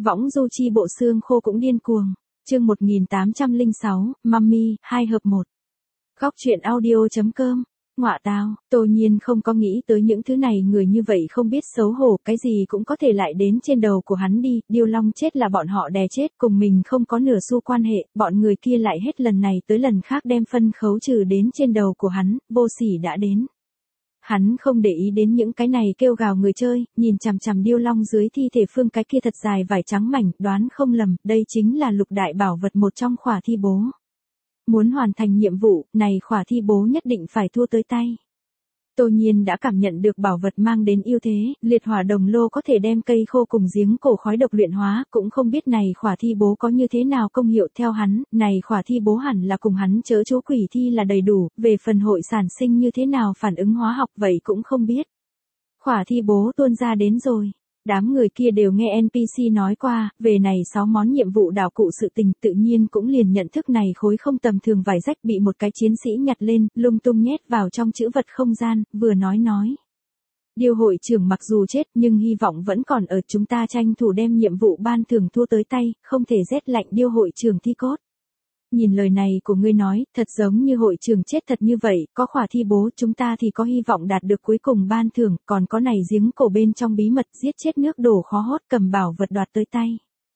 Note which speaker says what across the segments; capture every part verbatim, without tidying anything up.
Speaker 1: Võng du chi bộ xương khô cũng điên cuồng. Chương một nghìn tám trăm lẻ sáu, Mummy, hai hợp một. Góc truyện audio chấm com. Ngọa tao, Tô Nhiên không có nghĩ tới những thứ này, người như vậy không biết xấu hổ, cái gì cũng có thể lại đến trên đầu của hắn đi, Điêu Long chết là bọn họ đè chết, cùng mình không có nửa xu quan hệ, bọn người kia lại hết lần này tới lần khác đem phân khấu trừ đến trên đầu của hắn, vô sỉ đã đến. Hắn không để ý đến những cái này kêu gào người chơi, nhìn chằm chằm Điêu Long dưới thi thể Phương cái kia thật dài vải trắng mảnh, đoán không lầm, đây chính là lục đại bảo vật một trong khỏa thi bố. Muốn hoàn thành nhiệm vụ, này khỏa thi bố nhất định phải thua tới tay. Tô Nhiên đã cảm nhận được bảo vật mang đến ưu thế, liệt hỏa đồng lô có thể đem cây khô cùng giếng cổ khói độc luyện hóa, cũng không biết này khỏa thi bố có như thế nào công hiệu theo hắn, này khỏa thi bố hẳn là cùng hắn chớ chú quỷ thi là đầy đủ, về phần hội sản sinh như thế nào phản ứng hóa học vậy cũng không biết. Khỏa thi bố tuôn ra đến rồi. Đám người kia đều nghe en pê xê nói qua, về này sáu món nhiệm vụ đảo cụ sự tình, tự nhiên cũng liền nhận thức này khối không tầm thường vải rách bị một cái chiến sĩ nhặt lên, lung tung nhét vào trong chữ vật không gian, vừa nói nói. Điêu hội trưởng mặc dù chết nhưng hy vọng vẫn còn ở, chúng ta tranh thủ đem nhiệm vụ ban thưởng thua tới tay, không thể rét lạnh điêu hội trưởng thi cốt. Nhìn lời này của ngươi nói, thật giống như hội trưởng chết thật như vậy, có khỏa thi bố chúng ta thì có hy vọng đạt được cuối cùng ban thưởng, còn có này giếng cổ bên trong bí mật giết chết nước đổ khó hốt cầm bảo vật đoạt tới tay.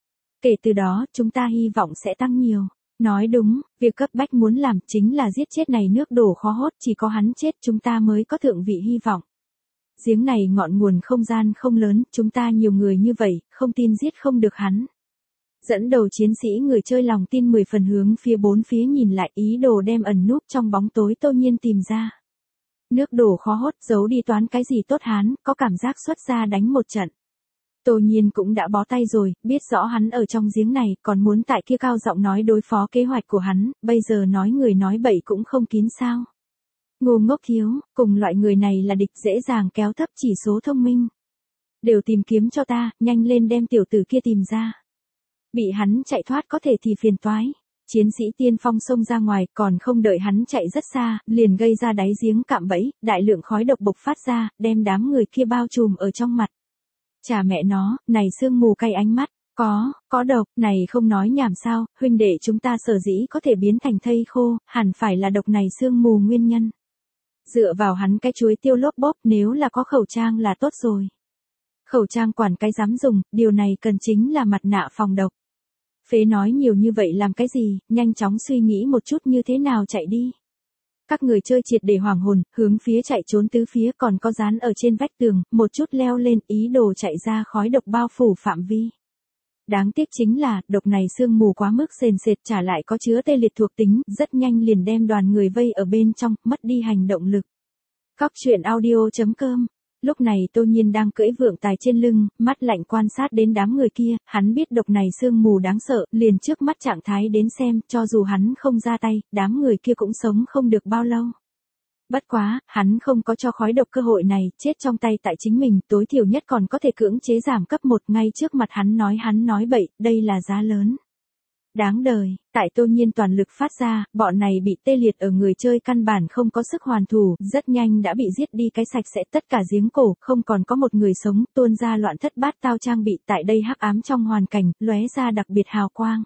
Speaker 1: Kể từ đó, chúng ta hy vọng sẽ tăng nhiều. Nói đúng, việc cấp bách muốn làm chính là giết chết này nước đổ khó hốt, chỉ có hắn chết chúng ta mới có thượng vị hy vọng. Giếng này ngọn nguồn không gian không lớn, chúng ta nhiều người như vậy, không tin giết không được hắn. Dẫn đầu chiến sĩ người chơi lòng tin mười phần hướng phía bốn phía nhìn lại, ý đồ đem ẩn núp trong bóng tối Tô Nhiên tìm ra. Nước đổ khó hốt, giấu đi toán cái gì tốt hắn, có cảm giác xuất ra đánh một trận. Tô Nhiên cũng đã bó tay rồi, biết rõ hắn ở trong giếng này, còn muốn tại kia cao giọng nói đối phó kế hoạch của hắn, bây giờ nói người nói bậy cũng không kín sao. Ngu ngốc thiếu, cùng loại người này là địch, dễ dàng kéo thấp chỉ số thông minh. Đều tìm kiếm cho ta, nhanh lên đem tiểu tử kia tìm ra. Bị hắn chạy thoát có thể thì phiền toái. Chiến sĩ tiên phong xông ra ngoài, còn không đợi hắn chạy rất xa, liền gây ra đáy giếng cạm bẫy, đại lượng khói độc bộc phát ra, đem đám người kia bao trùm ở trong mặt. Chà mẹ nó, này sương mù cay ánh mắt, có, có độc, này không nói nhảm sao, huynh đệ chúng ta sở dĩ có thể biến thành thây khô, hẳn phải là độc này sương mù nguyên nhân. Dựa vào hắn cái chuối tiêu lốp bốp, nếu là có khẩu trang là tốt rồi. Khẩu trang quản cái dám dùng, điều này cần chính là mặt nạ phòng độc. Phế nói nhiều như vậy làm cái gì, nhanh chóng suy nghĩ một chút như thế nào chạy đi. Các người chơi triệt để hoàng hồn, hướng phía chạy trốn tứ phía, còn có dán ở trên vách tường, một chút leo lên, ý đồ chạy ra khói độc bao phủ phạm vi. Đáng tiếc chính là, độc này sương mù quá mức sền sệt, trả lại có chứa tê liệt thuộc tính, rất nhanh liền đem đoàn người vây ở bên trong, mất đi hành động lực. Góc truyện audio chấm com. Lúc này Tô Nhiên đang cưỡi vượng tài trên lưng, mắt lạnh quan sát đến đám người kia, hắn biết độc này sương mù đáng sợ, liền trước mắt trạng thái đến xem, cho dù hắn không ra tay, đám người kia cũng sống không được bao lâu. Bất quá, hắn không có cho khói độc cơ hội này, chết trong tay tại chính mình, tối thiểu nhất còn có thể cưỡng chế giảm cấp một, ngay trước mặt hắn nói hắn nói bậy, đây là giá lớn. Đáng đời, tại Tô Nhiên toàn lực phát ra, bọn này bị tê liệt ở người chơi căn bản không có sức hoàn thủ, rất nhanh đã bị giết đi cái sạch sẽ, tất cả giếng cổ, không còn có một người sống, tuôn ra loạn thất bát tao trang bị tại đây hắc ám trong hoàn cảnh, lóe ra đặc biệt hào quang.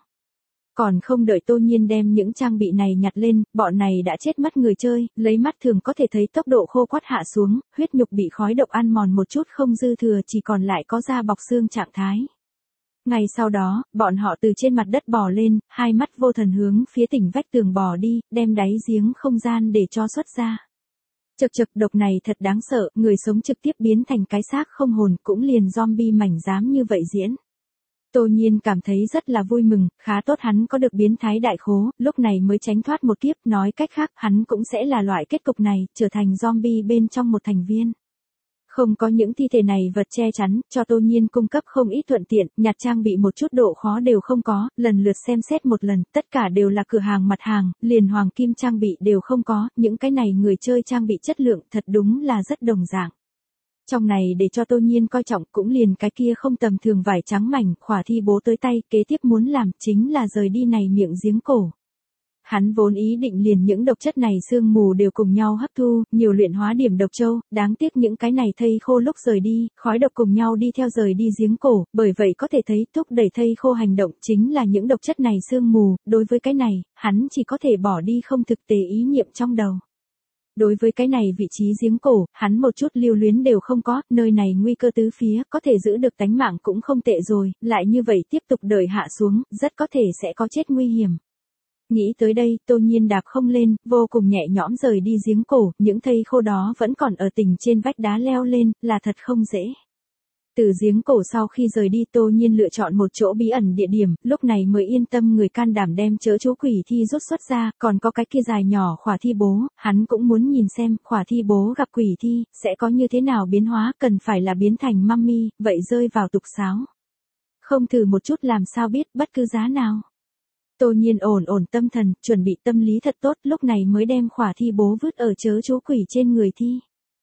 Speaker 1: Còn không đợi Tô Nhiên đem những trang bị này nhặt lên, bọn này đã chết mất người chơi, lấy mắt thường có thể thấy tốc độ khô quắt hạ xuống, huyết nhục bị khói độc ăn mòn một chút không dư thừa, chỉ còn lại có da bọc xương trạng thái. Ngay sau đó, bọn họ từ trên mặt đất bò lên, hai mắt vô thần hướng phía tỉnh vách tường bò đi, đem đáy giếng không gian để cho xuất ra. Chật chật, độc này thật đáng sợ, người sống trực tiếp biến thành cái xác không hồn, cũng liền zombie mảnh dám như vậy diễn. Tô Nhiên cảm thấy rất là vui mừng, khá tốt hắn có được biến thái đại khố, lúc này mới tránh thoát một kiếp, nói cách khác hắn cũng sẽ là loại kết cục này, trở thành zombie bên trong một thành viên. Không có những thi thể này vật che chắn, cho Tô Nhiên cung cấp không ít thuận tiện, nhặt trang bị một chút độ khó đều không có, lần lượt xem xét một lần, tất cả đều là cửa hàng mặt hàng, liền hoàng kim trang bị đều không có, những cái này người chơi trang bị chất lượng thật đúng là rất đồng dạng. Trong này để cho Tô Nhiên coi trọng cũng liền cái kia không tầm thường vải trắng mảnh, khỏa thi bố tới tay, kế tiếp muốn làm chính là rời đi này miệng giếng cổ. Hắn vốn ý định liền những độc chất này sương mù đều cùng nhau hấp thu, nhiều luyện hóa điểm độc châu, đáng tiếc những cái này thây khô lúc rời đi, khói độc cùng nhau đi theo rời đi giếng cổ, bởi vậy có thể thấy thúc đẩy thây khô hành động chính là những độc chất này sương mù, đối với cái này, hắn chỉ có thể bỏ đi không thực tế ý niệm trong đầu. Đối với cái này vị trí giếng cổ, hắn một chút lưu luyến đều không có, nơi này nguy cơ tứ phía, có thể giữ được tánh mạng cũng không tệ rồi, lại như vậy tiếp tục đợi hạ xuống, rất có thể sẽ có chết nguy hiểm. Nghĩ tới đây, Tô Nhiên đạp không lên, vô cùng nhẹ nhõm rời đi giếng cổ, những thây khô đó vẫn còn ở tỉnh trên vách đá leo lên, là thật không dễ. Từ giếng cổ sau khi rời đi Tô Nhiên lựa chọn một chỗ bí ẩn địa điểm, lúc này mới yên tâm người can đảm đem chớ chú quỷ thi rút xuất ra, còn có cái kia dài nhỏ khỏa thi bố, hắn cũng muốn nhìn xem khỏa thi bố gặp quỷ thi, sẽ có như thế nào biến hóa, cần phải là biến thành mummy, vậy rơi vào tục sáo. Không thử một chút làm sao biết bất cứ giá nào. Tô Nhiên ổn ổn tâm thần, chuẩn bị tâm lý thật tốt, lúc này mới đem khỏa thi bố vứt ở chớ chú quỷ trên người thi.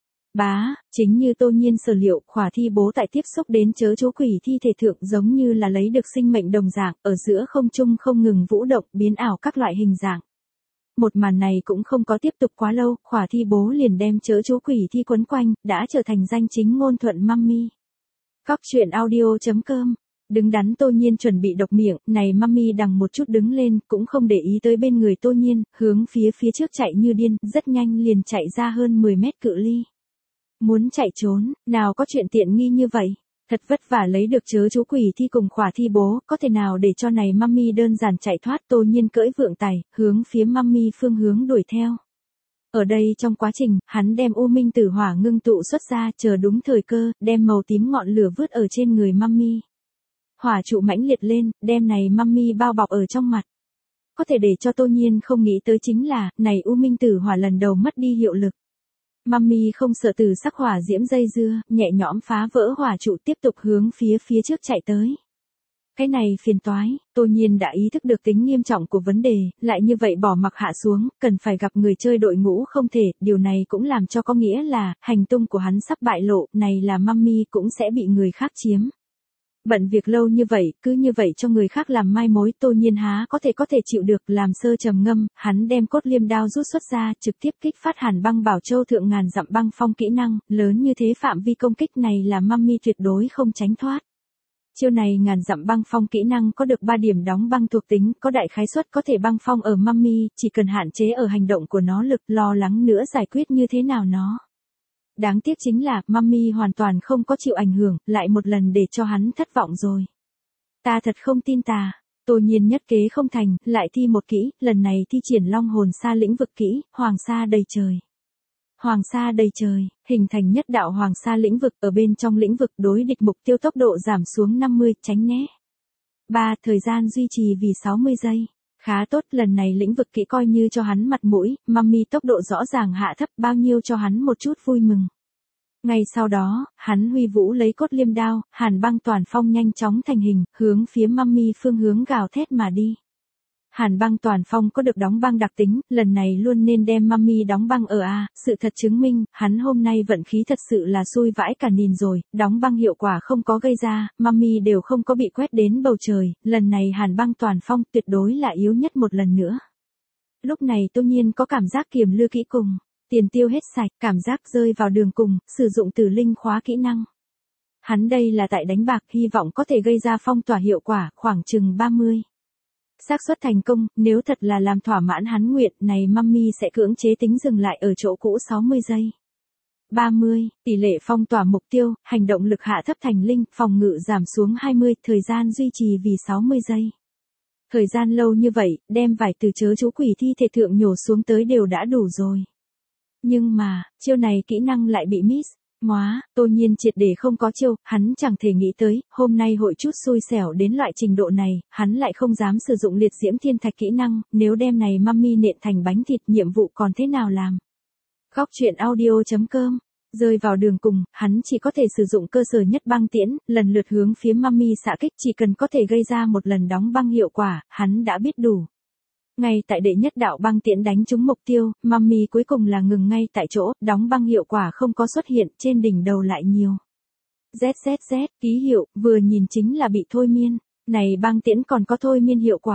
Speaker 1: Bá, chính như Tô Nhiên sở liệu, khỏa thi bố tại tiếp xúc đến chớ chú quỷ thi thể thượng giống như là lấy được sinh mệnh đồng dạng, ở giữa không trung không ngừng vũ động, biến ảo các loại hình dạng. Một màn này cũng không có tiếp tục quá lâu, khỏa thi bố liền đem chớ chú quỷ thi quấn quanh, đã trở thành danh chính ngôn thuận mummy. Cóc truyện audio chấm com. Đứng đắn Tô Nhiên chuẩn bị độc miệng, này mummy đằng một chút đứng lên, cũng không để ý tới bên người Tô Nhiên, hướng phía phía trước chạy như điên, rất nhanh liền chạy ra hơn mười mét cự ly. Muốn chạy trốn, nào có chuyện tiện nghi như vậy, thật vất vả lấy được chớ chú quỷ thi cùng khỏa thi bố, có thể nào để cho này mummy đơn giản chạy thoát. Tô Nhiên cưỡi vượng tài, hướng phía mummy phương hướng đuổi theo. Ở đây trong quá trình, hắn đem u minh tử hỏa ngưng tụ xuất ra, chờ đúng thời cơ, đem màu tím ngọn lửa vứt ở trên người mummy. Hỏa trụ mãnh liệt lên, đem này mummy bao bọc ở trong mặt. Có thể để cho Tô Nhiên không nghĩ tới chính là, này u minh tử hỏa lần đầu mất đi hiệu lực. Mummy không sợ từ sắc hỏa diễm dây dưa, nhẹ nhõm phá vỡ hỏa trụ tiếp tục hướng phía phía trước chạy tới. Cái này phiền toái, Tô Nhiên đã ý thức được tính nghiêm trọng của vấn đề, lại như vậy bỏ mặc hạ xuống, cần phải gặp người chơi đội ngũ không thể, điều này cũng làm cho có nghĩa là, hành tung của hắn sắp bại lộ, này là mummy cũng sẽ bị người khác chiếm. Bận việc lâu như vậy, cứ như vậy cho người khác làm mai mối, Tô Nhiên há có thể có thể chịu được, làm sơ trầm ngâm, hắn đem cốt liêm đao rút xuất ra, trực tiếp kích phát Hàn Băng Bảo Châu thượng ngàn dặm băng phong kỹ năng, lớn như thế phạm vi công kích này là mummy tuyệt đối không tránh thoát. Chiêu này ngàn dặm băng phong kỹ năng có được ba điểm đóng băng thuộc tính, có đại khái suất có thể băng phong ở mummy, chỉ cần hạn chế ở hành động của nó lực, lo lắng nữa giải quyết như thế nào nó. Đáng tiếc chính là, mummy hoàn toàn không có chịu ảnh hưởng, lại một lần để cho hắn thất vọng rồi. Ta thật không tin tà, Tô Nhiên nhất kế không thành, lại thi một kỹ, lần này thi triển long hồn sa lĩnh vực kỹ, hoàng sa đầy trời. Hoàng sa đầy trời, hình thành nhất đạo hoàng sa lĩnh vực, ở bên trong lĩnh vực đối địch mục tiêu tốc độ giảm xuống năm mươi, tránh né. ba. Thời gian duy trì vì sáu mươi giây. Khá tốt, lần này lĩnh vực kỹ coi như cho hắn mặt mũi, mummy tốc độ rõ ràng hạ thấp bao nhiêu cho hắn một chút vui mừng. Ngay sau đó, hắn huy vũ lấy cốt liêm đao, Hàn Băng Toàn Phong nhanh chóng thành hình, hướng phía mummy phương hướng gào thét mà đi. Hàn Băng Toàn Phong có được đóng băng đặc tính, lần này luôn nên đem mummy đóng băng ở A, sự thật chứng minh, hắn hôm nay vận khí thật sự là xui vãi cả nìn rồi, đóng băng hiệu quả không có gây ra, mummy đều không có bị quét đến bầu trời, lần này Hàn Băng Toàn Phong tuyệt đối là yếu nhất một lần nữa. Lúc này Tô Nhiên có cảm giác kiềm lư kỹ cùng, tiền tiêu hết sạch, cảm giác rơi vào đường cùng, sử dụng tử linh khóa kỹ năng. Hắn đây là tại đánh bạc, hy vọng có thể gây ra phong tỏa hiệu quả, khoảng chừng ba mươi. Xác suất thành công, nếu thật là làm thỏa mãn hắn nguyện, này mummy sẽ cưỡng chế tính dừng lại ở chỗ cũ sáu mươi giây. ba mươi, tỷ lệ phong tỏa mục tiêu, hành động lực hạ thấp thành linh, phòng ngự giảm xuống hai mươi, thời gian duy trì vì sáu mươi giây. Thời gian lâu như vậy, đem vài từ chớ chú quỷ thi thể thượng nhổ xuống tới đều đã đủ rồi. Nhưng mà, chiêu này kỹ năng lại bị miss. Móa, Tô Nhiên triệt để không có chiêu, hắn chẳng thể nghĩ tới, hôm nay hội chút xui xẻo đến loại trình độ này, hắn lại không dám sử dụng liệt diễm thiên thạch kỹ năng, nếu đem này mummy nện thành bánh thịt nhiệm vụ còn thế nào làm. Góc truyện audio chấm com, rơi vào đường cùng, hắn chỉ có thể sử dụng cơ sở nhất băng tiễn, lần lượt hướng phía mummy xạ kích, chỉ cần có thể gây ra một lần đóng băng hiệu quả, hắn đã biết đủ. Ngay tại đệ nhất đạo băng tiễn đánh trúng mục tiêu, mummy cuối cùng là ngừng ngay tại chỗ, đóng băng hiệu quả không có xuất hiện, trên đỉnh đầu lại nhiều. Z Z Z, ký hiệu, vừa nhìn chính là bị thôi miên, này băng tiễn còn có thôi miên hiệu quả.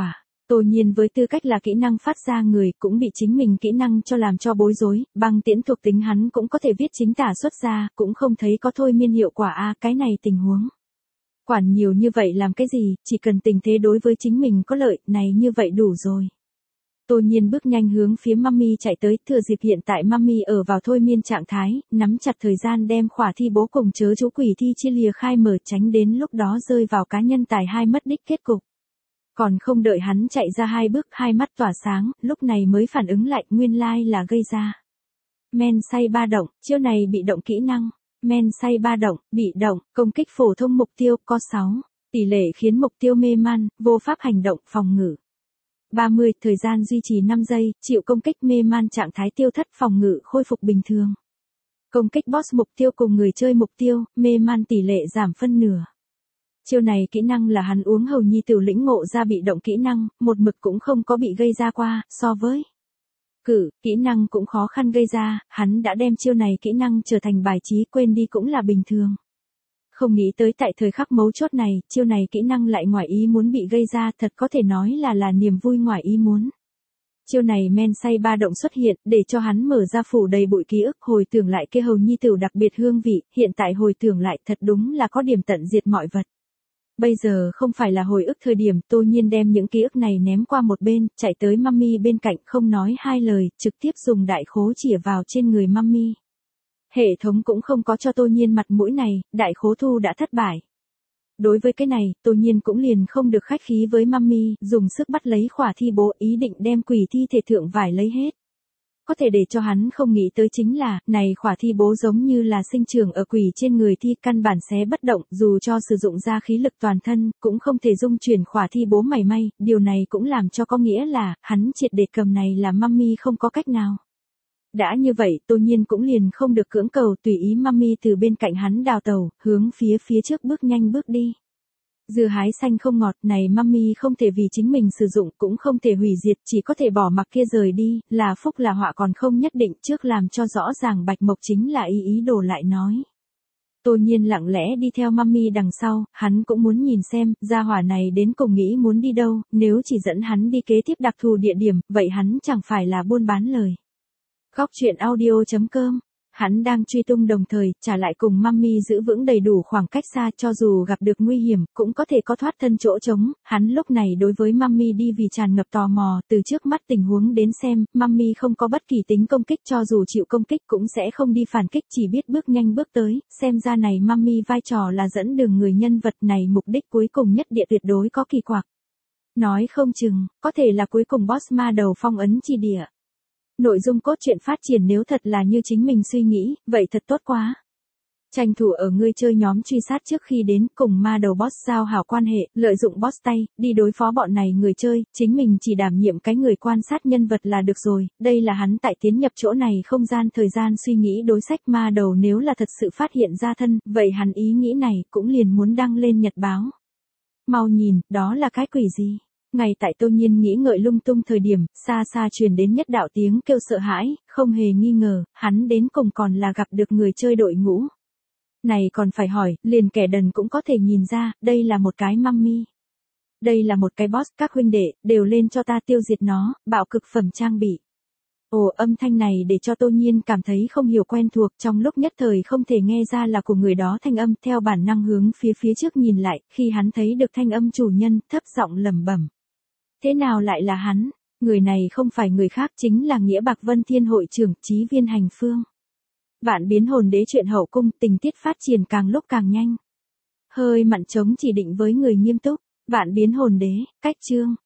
Speaker 1: Tô Nhiên với tư cách là kỹ năng phát ra người cũng bị chính mình kỹ năng cho làm cho bối rối, băng tiễn thuộc tính hắn cũng có thể viết chính tả xuất ra, cũng không thấy có thôi miên hiệu quả a cái này tình huống. Quản nhiều như vậy làm cái gì, chỉ cần tình thế đối với chính mình có lợi, này như vậy đủ rồi. Tô Nhiên bước nhanh hướng phía Mummy chạy tới, thừa dịp hiện tại Mummy ở vào thôi miên trạng thái, nắm chặt thời gian đem khỏa thi bố cùng chớ chú quỷ thi chia lìa khai mở tránh đến lúc đó rơi vào cá nhân tài hai mất đích kết cục. Còn không đợi hắn chạy ra hai bước, hai mắt tỏa sáng, lúc này mới phản ứng lại nguyên lai là gây ra. Men say ba động, chiêu này bị động kỹ năng. Men say ba động, bị động, công kích phổ thông mục tiêu, có sáu. Tỷ lệ khiến mục tiêu mê man, vô pháp hành động, phòng ngự. ba mươi, thời gian duy trì năm giây, chịu công kích mê man trạng thái tiêu thất phòng ngự khôi phục bình thường. Công kích boss mục tiêu cùng người chơi mục tiêu, mê man tỷ lệ giảm phân nửa. Chiêu này kỹ năng là hắn uống hầu nhi tiểu lĩnh ngộ ra bị động kỹ năng, một mực cũng không có bị gây ra qua, so với cử, kỹ năng cũng khó khăn gây ra, hắn đã đem chiêu này kỹ năng trở thành bài trí quên đi cũng là bình thường. Không nghĩ tới tại thời khắc mấu chốt này, chiêu này kỹ năng lại ngoài ý muốn bị gây ra, thật có thể nói là là niềm vui ngoài ý muốn. Chiêu này men say ba động xuất hiện, để cho hắn mở ra phủ đầy bụi ký ức, hồi tưởng lại kia hầu nhi tiểu đặc biệt hương vị, hiện tại hồi tưởng lại thật đúng là có điểm tận diệt mọi vật. Bây giờ không phải là hồi ức thời điểm, Tô Nhiên đem những ký ức này ném qua một bên, chạy tới Mummy bên cạnh không nói hai lời, trực tiếp dùng đại khố chĩa vào trên người Mummy. Hệ thống cũng không có cho Tô Nhiên mặt mũi này, đại khố thu đã thất bại. Đối với cái này, Tô Nhiên cũng liền không được khách khí với Mummy, dùng sức bắt lấy khỏa thi bố ý định đem quỷ thi thể thượng vải lấy hết. Có thể để cho hắn không nghĩ tới chính là, này khỏa thi bố giống như là sinh trưởng ở quỷ trên người thi căn bản xé bất động, dù cho sử dụng ra khí lực toàn thân, cũng không thể dung chuyển khỏa thi bố mảy may, điều này cũng làm cho có nghĩa là, hắn triệt để cầm này là Mummy không có cách nào. Đã như vậy, Tô Nhiên cũng liền không được cưỡng cầu tùy ý Mummy từ bên cạnh hắn đào tàu, hướng phía phía trước bước nhanh bước đi. Dưa hái xanh không ngọt này Mummy không thể vì chính mình sử dụng cũng không thể hủy diệt, chỉ có thể bỏ mặc kia rời đi, là phúc là họa còn không nhất định, trước làm cho rõ ràng Bạch Mộc chính là ý ý đồ lại nói. Tô Nhiên lặng lẽ đi theo Mummy đằng sau, hắn cũng muốn nhìn xem, gia hỏa này đến cùng nghĩ muốn đi đâu, nếu chỉ dẫn hắn đi kế tiếp đặc thù địa điểm, vậy hắn chẳng phải là buôn bán lời. Góc truyện audio chấm com. Hắn đang truy tung đồng thời, trả lại cùng Mummy giữ vững đầy đủ khoảng cách xa, cho dù gặp được nguy hiểm, cũng có thể có thoát thân chỗ trống. Hắn lúc này đối với Mummy đi vì tràn ngập tò mò, từ trước mắt tình huống đến xem, Mummy không có bất kỳ tính công kích, cho dù chịu công kích cũng sẽ không đi phản kích, chỉ biết bước nhanh bước tới, xem ra này Mummy vai trò là dẫn đường người nhân vật này, mục đích cuối cùng nhất địa tuyệt đối có kỳ quặc. Nói không chừng, có thể là cuối cùng boss ma đầu phong ấn chi địa. Nội dung cốt truyện phát triển nếu thật là như chính mình suy nghĩ, vậy thật tốt quá. Tranh thủ ở ngươi chơi nhóm truy sát trước khi đến, cùng ma đầu boss giao hảo quan hệ, lợi dụng boss tay, đi đối phó bọn này người chơi, chính mình chỉ đảm nhiệm cái người quan sát nhân vật là được rồi, đây là hắn tại tiến nhập chỗ này không gian thời gian suy nghĩ đối sách ma đầu nếu là thật sự phát hiện ra thân, vậy hắn ý nghĩ này cũng liền muốn đăng lên nhật báo. Mau nhìn, đó là cái quỷ gì? Ngay tại Tô Nhiên nghĩ ngợi lung tung thời điểm, xa xa truyền đến nhất đạo tiếng kêu sợ hãi, không hề nghi ngờ, hắn đến cùng còn là gặp được người chơi đội ngũ. Này còn phải hỏi, liền kẻ đần cũng có thể nhìn ra, đây là một cái Mummy. Đây là một cái boss, các huynh đệ, đều lên cho ta tiêu diệt nó, bạo cực phẩm trang bị. Ồ, âm thanh này để cho Tô Nhiên cảm thấy không hiểu quen thuộc, trong lúc nhất thời không thể nghe ra là của người đó thanh âm, theo bản năng hướng phía phía trước nhìn lại, khi hắn thấy được thanh âm chủ nhân, thấp giọng lẩm bẩm. Thế nào lại là hắn? Người này không phải người khác, chính là Nghĩa Bạc Vân Thiên hội trưởng, Chí Viên Hành Phương. Vạn biến hồn đế chuyện hậu cung, tình tiết phát triển càng lúc càng nhanh. Hơi mặn trống chỉ định với người nghiêm túc. Vạn biến hồn đế, cách chương,